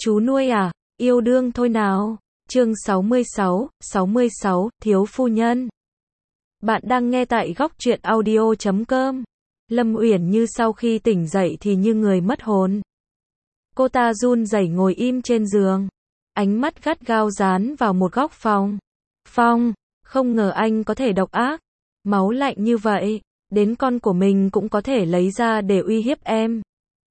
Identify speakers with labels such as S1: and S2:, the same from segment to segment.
S1: Chú nuôi à, yêu đương thôi nào. Chương 66, thiếu phu nhân. Bạn đang nghe tại góc truyện audio.com. Lâm Uyển Như sau khi tỉnh dậy thì như người mất hồn. Cô ta run rẩy ngồi im trên giường, ánh mắt gắt gao dán vào một góc phòng. Phong, không ngờ anh có thể độc ác, máu lạnh như vậy, đến con của mình cũng có thể lấy ra để uy hiếp em.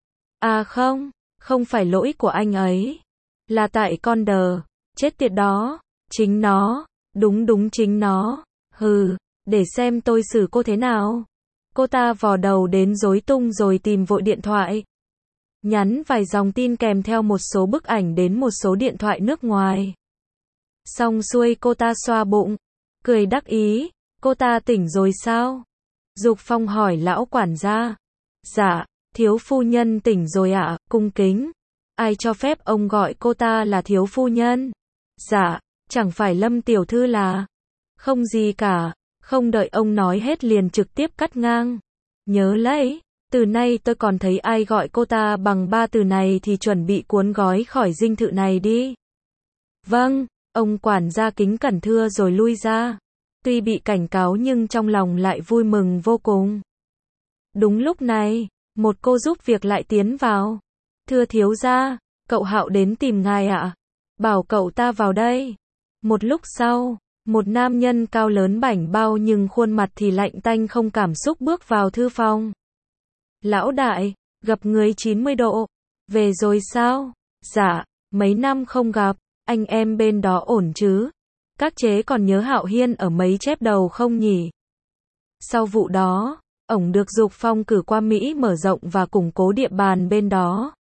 S1: À không, không phải lỗi của anh ấy, là tại con đờ, chết tiệt đó, chính nó, đúng chính nó, hừ, để xem tôi xử cô thế nào. Cô ta vò đầu đến rối tung rồi tìm vội điện thoại. Nhắn vài dòng tin kèm theo một số bức ảnh đến một số điện thoại nước ngoài. Xong xuôi cô ta xoa bụng, cười đắc ý, cô ta tỉnh rồi sao? Dục Phong hỏi lão quản gia. Dạ, thiếu phu nhân tỉnh rồi ạ, cung kính. Ai cho phép ông gọi cô ta là thiếu phu nhân? Dạ, chẳng phải Lâm tiểu thư là... Không gì cả, không đợi ông nói hết liền trực tiếp cắt ngang. Nhớ lấy, từ nay tôi còn thấy ai gọi cô ta bằng ba từ này thì chuẩn bị cuốn gói khỏi dinh thự này đi. Vâng, ông quản gia kính cẩn thưa rồi lui ra. Tuy bị cảnh cáo nhưng trong lòng lại vui mừng vô cùng. Đúng lúc này, một cô giúp việc lại tiến vào. Thưa thiếu gia, cậu Hạo đến tìm ngài ạ. Bảo cậu ta vào đây. Một lúc sau, một nam nhân cao lớn bảnh bao nhưng khuôn mặt thì lạnh tanh không cảm xúc bước vào thư phòng. Lão đại, gặp người 90 độ. Về rồi sao? Dạ, mấy năm không gặp, anh em bên đó ổn chứ? Các chế còn nhớ Hạo Hiên ở mấy chép đầu không nhỉ? Sau vụ đó, ổng được Dục Phong cử qua Mỹ mở rộng và củng cố địa bàn bên đó.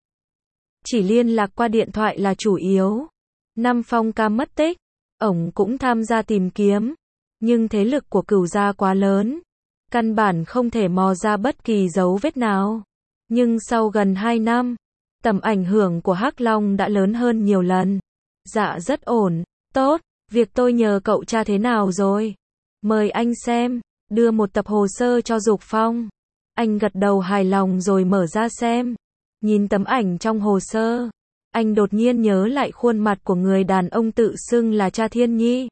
S1: Chỉ liên lạc qua điện thoại là chủ yếu. Năm Phong ca mất tích, ổng cũng tham gia tìm kiếm, nhưng thế lực của Cửu gia quá lớn, căn bản không thể mò ra bất kỳ dấu vết nào. Nhưng sau gần 2 năm, tầm ảnh hưởng của Hắc Long đã lớn hơn nhiều lần. Dạ rất ổn, tốt, việc tôi nhờ cậu tra thế nào rồi? Mời anh xem, đưa một tập hồ sơ cho Dục Phong. Anh gật đầu hài lòng rồi mở ra xem. Nhìn tấm ảnh trong hồ sơ, anh đột nhiên nhớ lại khuôn mặt của người đàn ông tự xưng là cha Thiên Nhi.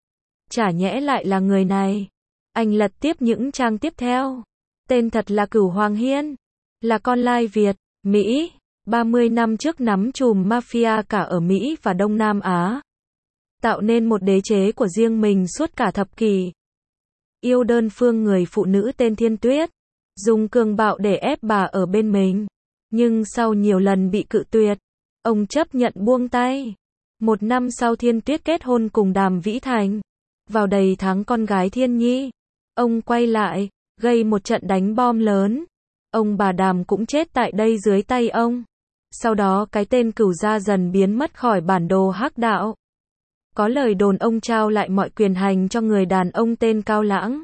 S1: Chả nhẽ lại là người này. Anh lật tiếp những trang tiếp theo. Tên thật là Cửu Hoàng Hiên, là con lai Việt, Mỹ, 30 năm trước nắm chùm mafia cả ở Mỹ và Đông Nam Á, tạo nên một đế chế của riêng mình suốt cả thập kỷ. Yêu đơn phương người phụ nữ tên Thiên Tuyết, dùng cường bạo để ép bà ở bên mình, nhưng sau nhiều lần bị cự tuyệt, ông chấp nhận buông tay. 1 năm sau Thiên Tuyết kết hôn cùng Đàm Vĩ Thành. Vào đầy tháng con gái Thiên Nhi, ông quay lại, gây một trận đánh bom lớn. Ông bà Đàm cũng chết tại đây dưới tay ông. Sau đó cái tên Cửu gia dần biến mất khỏi bản đồ hắc đạo. Có lời đồn ông trao lại mọi quyền hành cho người đàn ông tên Cao Lãng.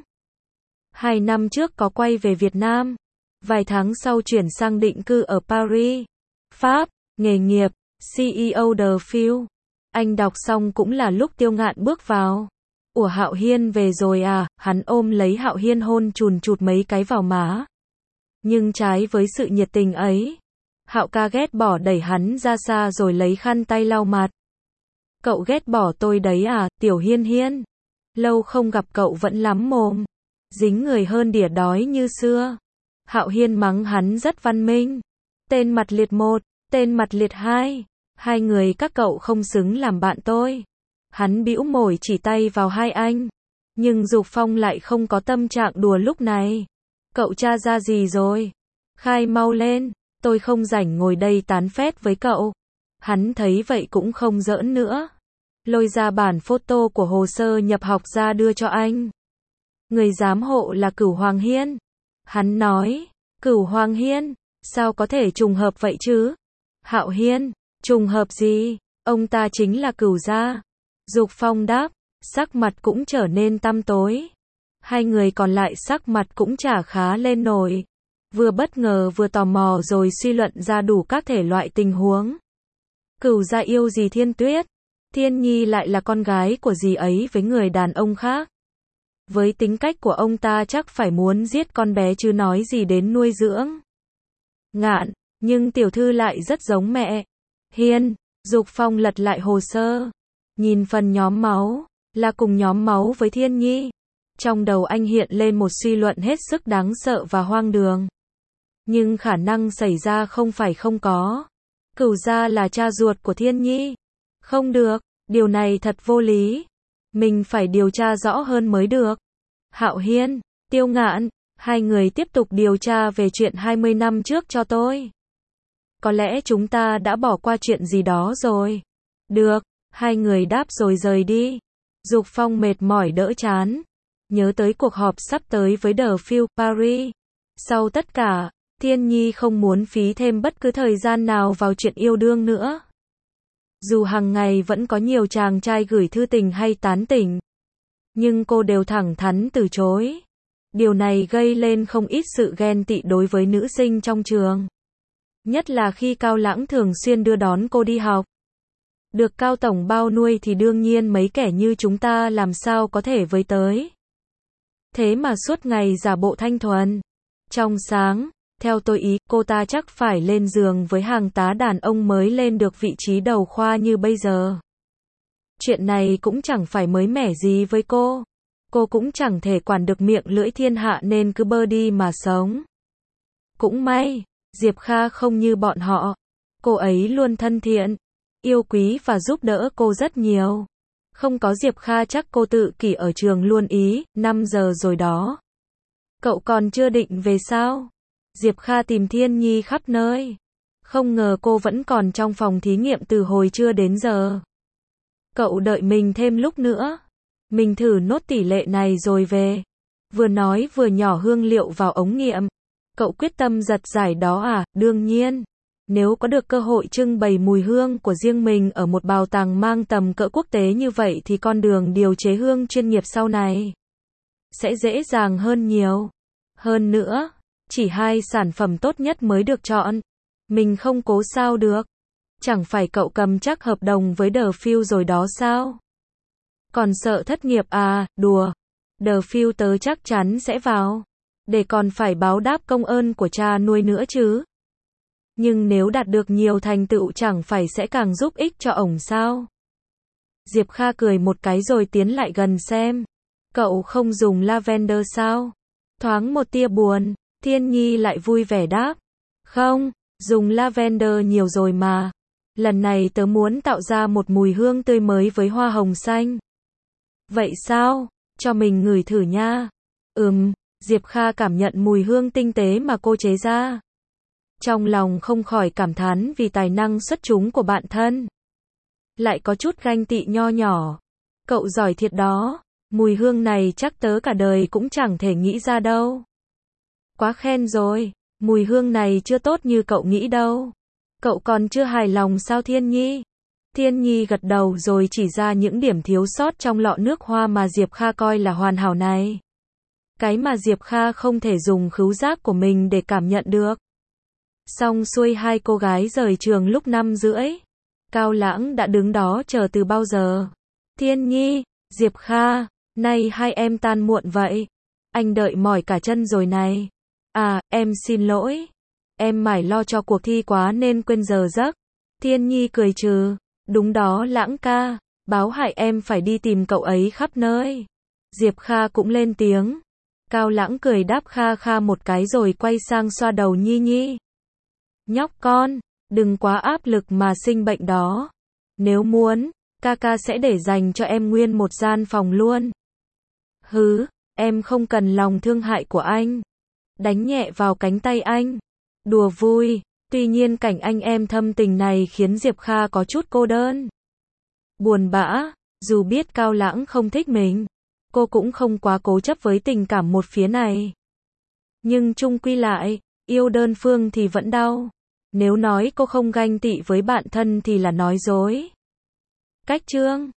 S1: 2 năm trước có quay về Việt Nam. Vài tháng sau chuyển sang định cư ở Paris, Pháp, nghề nghiệp, CEO The Field. Anh đọc xong cũng là lúc Tiêu Ngạn bước vào. Ủa Hạo Hiên về rồi à? Hắn ôm lấy Hạo Hiên hôn chùn chụt mấy cái vào má. Nhưng trái với sự nhiệt tình ấy, Hạo ca ghét bỏ đẩy hắn ra xa rồi lấy khăn tay lau mặt. Cậu ghét bỏ tôi đấy à, Tiểu Hiên Hiên? Lâu không gặp cậu vẫn lắm mồm, dính người hơn đỉa đói như xưa. Hạo Hiên mắng hắn rất văn minh. Tên mặt liệt 1, tên mặt liệt 2, hai người các cậu không xứng làm bạn tôi. Hắn bĩu môi chỉ tay vào hai anh. Nhưng Dục Phong lại không có tâm trạng đùa lúc này. Cậu tra ra gì rồi? Khai mau lên, tôi không rảnh ngồi đây tán phét với cậu. Hắn thấy vậy cũng không giỡn nữa. Lôi ra bản photo của hồ sơ nhập học ra đưa cho anh. Người giám hộ là Cửu Hoàng Hiên. Hắn nói, Cửu Hoàng Hiên, sao có thể trùng hợp vậy chứ? Hạo Hiên, trùng hợp gì? Ông ta chính là Cửu gia. Dục Phong đáp, sắc mặt cũng trở nên tăm tối. Hai người còn lại sắc mặt cũng chả khá lên nổi. Vừa bất ngờ vừa tò mò rồi suy luận ra đủ các thể loại tình huống. Cửu gia yêu gì Thiên Tuyết? Thiên Nhi lại là con gái của dì ấy với người đàn ông khác. Với tính cách của ông ta chắc phải muốn giết con bé chứ nói gì đến nuôi dưỡng. Ngạn, nhưng tiểu thư lại rất giống mẹ. Hiên, Dục Phong lật lại hồ sơ, nhìn phần nhóm máu, là cùng nhóm máu với Thiên Nhi. Trong đầu anh hiện lên một suy luận hết sức đáng sợ và hoang đường. Nhưng khả năng xảy ra không phải không có. Cửu gia là cha ruột của Thiên Nhi. Không được, điều này thật vô lý. Mình phải điều tra rõ hơn mới được. Hạo Hiên, Tiêu Ngạn, hai người tiếp tục điều tra về chuyện 20 năm trước cho tôi. Có lẽ chúng ta đã bỏ qua chuyện gì đó rồi. Được, hai người đáp rồi rời đi. Dục Phong mệt mỏi đỡ chán. Nhớ tới cuộc họp sắp tới với The Field Paris. Sau tất cả, Thiên Nhi không muốn phí thêm bất cứ thời gian nào vào chuyện yêu đương nữa. Dù hàng ngày vẫn có nhiều chàng trai gửi thư tình hay tán tỉnh, nhưng cô đều thẳng thắn từ chối. Điều này gây lên không ít sự ghen tị đối với nữ sinh trong trường. Nhất là khi Cao Lãng thường xuyên đưa đón cô đi học. Được Cao Tổng bao nuôi thì đương nhiên mấy kẻ như chúng ta làm sao có thể với tới. Thế mà suốt ngày giả bộ thanh thuần, trong sáng. Theo tôi ý, cô ta chắc phải lên giường với hàng tá đàn ông mới lên được vị trí đầu khoa như bây giờ. Chuyện này cũng chẳng phải mới mẻ gì với cô. Cô cũng chẳng thể quản được miệng lưỡi thiên hạ nên cứ bơ đi mà sống. Cũng may, Diệp Kha không như bọn họ. Cô ấy luôn thân thiện, yêu quý và giúp đỡ cô rất nhiều. Không có Diệp Kha chắc cô tự kỷ ở trường luôn ý, 5 giờ rồi đó. Cậu còn chưa định về sao? Diệp Kha tìm Thiên Nhi khắp nơi. Không ngờ cô vẫn còn trong phòng thí nghiệm từ hồi trưa đến giờ. Cậu đợi mình thêm lúc nữa. Mình thử nốt tỷ lệ này rồi về. Vừa nói vừa nhỏ hương liệu vào ống nghiệm. Cậu quyết tâm giật giải đó à? Đương nhiên. Nếu có được cơ hội trưng bày mùi hương của riêng mình ở một bảo tàng mang tầm cỡ quốc tế như vậy thì con đường điều chế hương chuyên nghiệp sau này sẽ dễ dàng hơn nhiều. Hơn nữa, chỉ 2 sản phẩm tốt nhất mới được chọn. Mình không cố sao được. Chẳng phải cậu cầm chắc hợp đồng với The Field rồi đó sao? Còn sợ thất nghiệp à? Đùa. The Field tớ chắc chắn sẽ vào. Để còn phải báo đáp công ơn của cha nuôi nữa chứ. Nhưng nếu đạt được nhiều thành tựu chẳng phải sẽ càng giúp ích cho ổng sao? Diệp Kha cười một cái rồi tiến lại gần xem. Cậu không dùng lavender sao? Thoáng một tia buồn. Thiên Nhi lại vui vẻ đáp. Không, dùng lavender nhiều rồi mà. Lần này tớ muốn tạo ra một mùi hương tươi mới với hoa hồng xanh. Vậy sao? Cho mình ngửi thử nha. Diệp Kha cảm nhận mùi hương tinh tế mà cô chế ra. Trong lòng không khỏi cảm thán vì tài năng xuất chúng của bạn thân. Lại có chút ganh tị nho nhỏ. Cậu giỏi thiệt đó. Mùi hương này chắc tớ cả đời cũng chẳng thể nghĩ ra đâu. Quá khen rồi. Mùi hương này chưa tốt như cậu nghĩ đâu. Cậu còn chưa hài lòng sao Thiên Nhi? Thiên Nhi gật đầu rồi chỉ ra những điểm thiếu sót trong lọ nước hoa mà Diệp Kha coi là hoàn hảo này. Cái mà Diệp Kha không thể dùng khứu giác của mình để cảm nhận được. Xong xuôi hai cô gái rời trường lúc 5:30. Cao Lãng đã đứng đó chờ từ bao giờ. Thiên Nhi, Diệp Kha, nay hai em tan muộn vậy. Anh đợi mỏi cả chân rồi này. À, em xin lỗi. Em mải lo cho cuộc thi quá nên quên giờ giấc. Thiên Nhi cười trừ. Đúng đó Lãng ca. Báo hại em phải đi tìm cậu ấy khắp nơi. Diệp Kha cũng lên tiếng. Cao Lãng cười đáp kha kha một cái rồi quay sang xoa đầu Nhi Nhi. Nhóc con, đừng quá áp lực mà sinh bệnh đó. Nếu muốn, ca sẽ để dành cho em nguyên một gian phòng luôn. Hứ, em không cần lòng thương hại của anh. Đánh nhẹ vào cánh tay anh. Đùa vui, tuy nhiên cảnh anh em thâm tình này khiến Diệp Kha có chút cô đơn. Buồn bã, dù biết Cao Lãng không thích mình, cô cũng không quá cố chấp với tình cảm một phía này. Nhưng chung quy lại, yêu đơn phương thì vẫn đau. Nếu nói cô không ganh tị với bạn thân thì là nói dối. Cách chương